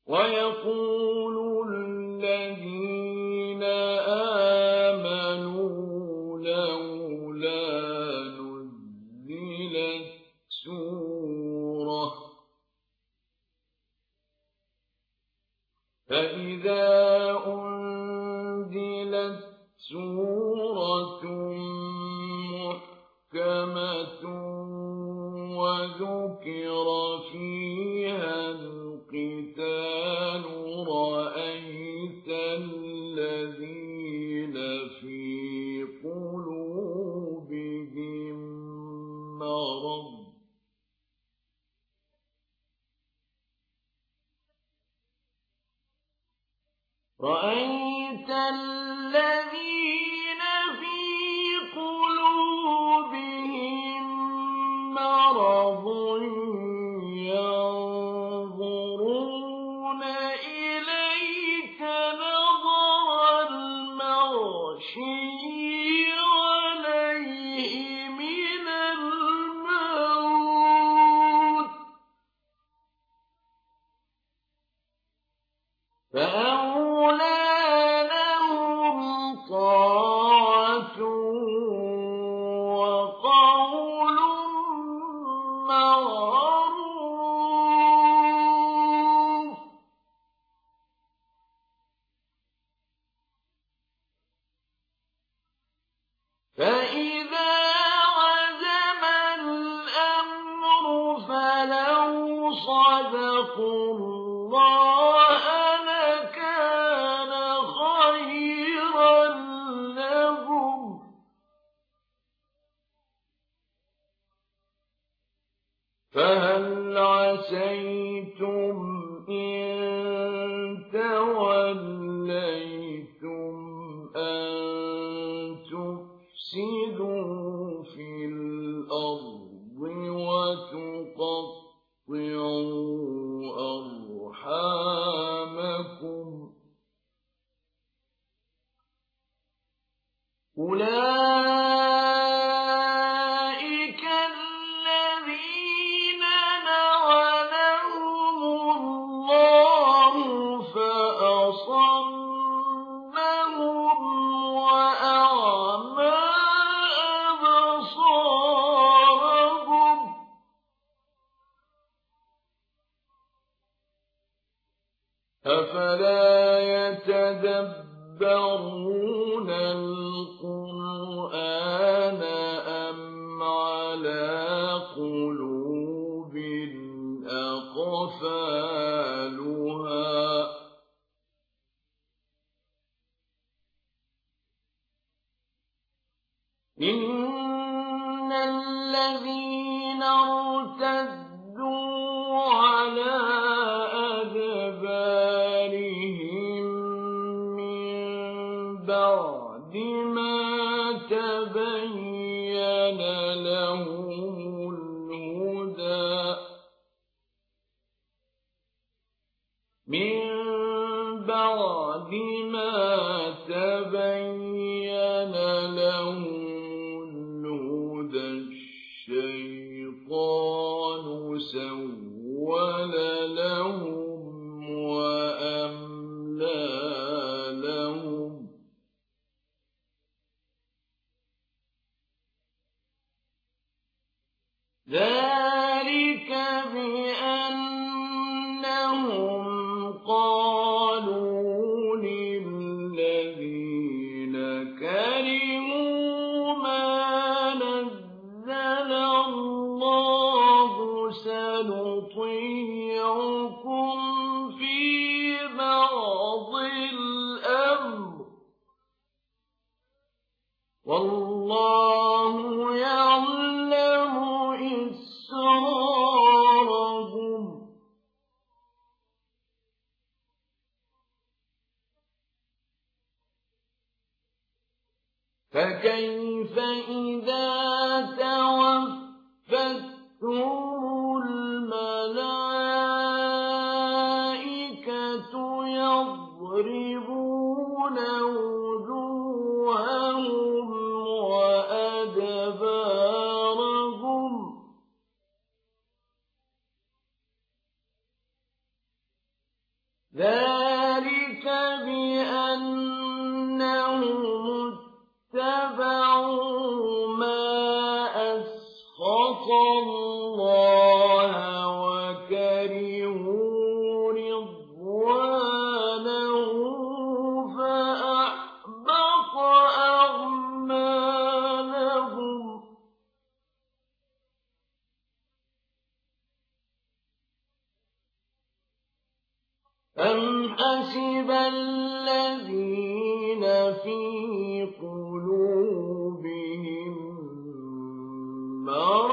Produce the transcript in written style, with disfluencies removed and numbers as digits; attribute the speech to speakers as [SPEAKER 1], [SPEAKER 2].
[SPEAKER 1] ويقول الذين آمنوا لولا نزلت سورة فإذا أنزلت سورة محكمة وذكر فيها القتال رأيت الذين في قلوبهم مرض ينظرون إليك نظر المغشي عليه من الموت فأولى لهم طاعة وقول معروف فإذا عزم الأمر فلو صدقوا الله لكان خيرا لهم فهل عسيتم إن توليتم أن تفسدوا في الأرض وتقطعوا أرحامكم أولئك الذين لعنهم الله فأصمهم وأعمى أبصارهم أفلا يتدبرون القرآن أم على قلوب أقفالها إن الذين ارتدوا على أدبارهم من بعد ما تبين لهم الهدى الشيطان سول لهم وأملى لهم ذلك بأنهم قالوا للذين كرهوا ما نزل الله سنطيعكم في بعض الأمر والله يعلم إسرارهم فكيف إذا توفتهم الملائكة يضربون وجوههم وأدبارهم ذلك بأنهم اتبعوا ما أسخط الله وكرهوا رضوانه فأحبط أعمالهم أم حسب الذين في قلوبهم مرض